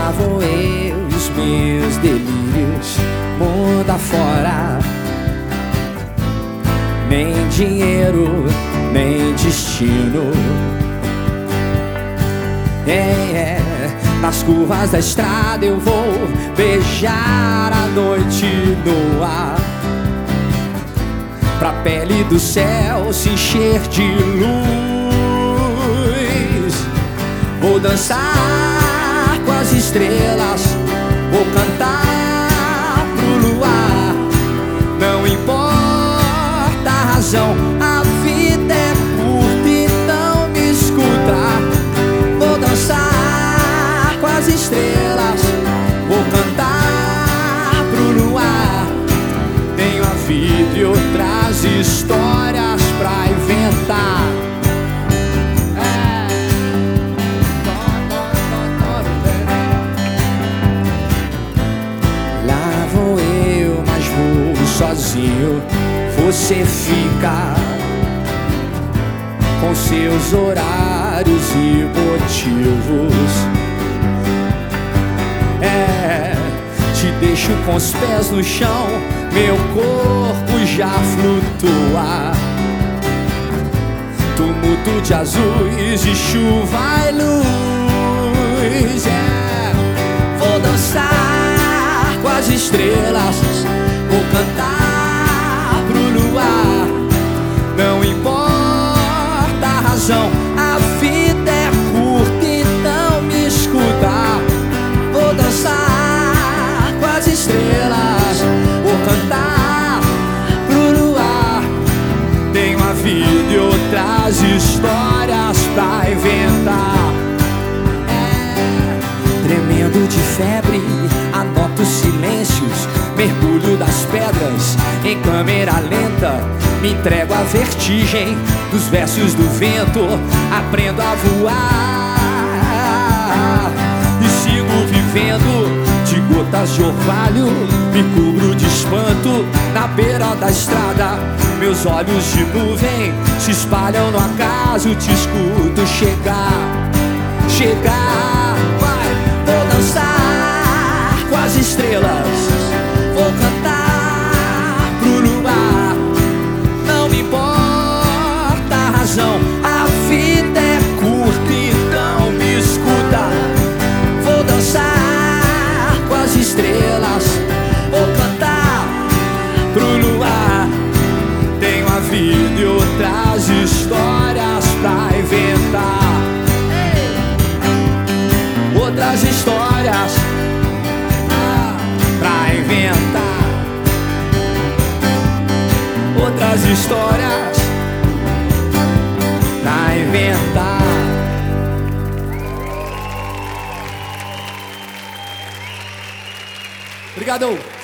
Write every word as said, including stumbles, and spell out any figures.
Lá vou eu e os meus delírios, mundo afora. Nem dinheiro, nem destino. É, é, nas curvas da estrada eu vou beijar a noite nua, pra pele do céu se encher de luz. Vou dançar com as estrelas, vou cantar pro luar. Não importa a razão, a vida é curta, então me escuta. Vou dançar com as estrelas, vou cantar pro luar. Tenho a vida e outras histórias pra inventar. Lá vou eu, mas vou sozinho. Você fica com seus horários e motivos. É, te deixo com os pés no chão, meu corpo já flutua. Tumulto de azuis, de chuva e luz. É, vou dançar com as estrelas, vou cantar pro luar. Não importa a razão, a vida é curta, então me escuta. Vou dançar com as estrelas, vou cantar pro luar. Tenho a vida e outras histórias pra inventar. É, tremendo de febre, anoto os silêncios, mergulho das pedras em câmera lenta. Me entrego à vertigem dos versos do vento, aprendo a voar e sigo vivendo de gotas de orvalho. Me cubro de espanto na beira da estrada. Meus olhos de nuvem se espalham no acaso. Te escuto chegar, chegar. Vai, vou dançar com as estrelas, vou cantar pro luar. Não me importa a razão, a vida é curta, então me escuta. Vou dançar com as estrelas, vou cantar pro luar. Tenho a vida e outras histórias pra inventar. Outras histórias pra inventar. Outras histórias pra inventar. Obrigado.